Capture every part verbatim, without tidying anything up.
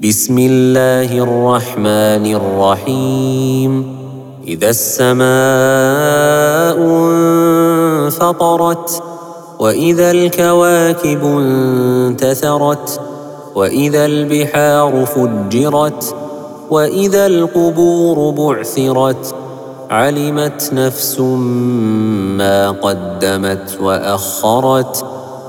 بسم الله الرحمن الرحيم إذا السماء انفطرت وإذا الكواكب انتثرت وإذا البحار فجرت وإذا القبور بعثرت علمت نفس ما قدمت وأخرت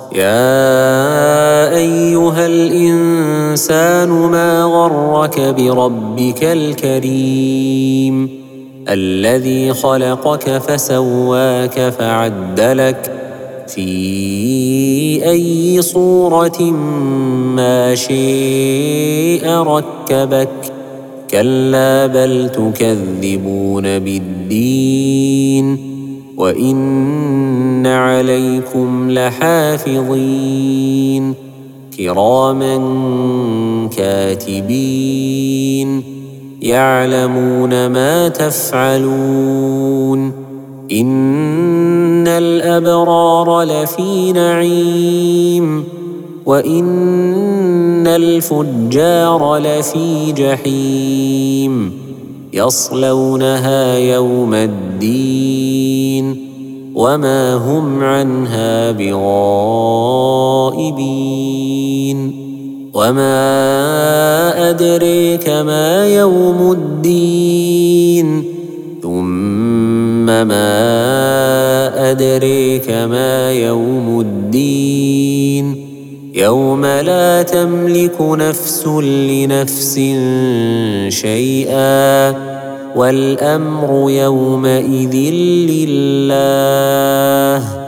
يا أيها الإنسان ما غرك بربك الكريم الذي خلقك فسواك فعدلك في أي صورة ما شاء ركبك كلا بل تكذبون بالدين وإن عليكم لحافظين كراما كاتبين يعلمون ما تفعلون إن الأبرار لفي نعيم وإن الفجار لفي جحيم يصلونها يوم الدين وما هم عنها بغائبين وما أدريك ما يوم الدين ثم ما أدريك ما يوم الدين يوم لا تملك نفس لنفس شيئا والأمر يومئذ لله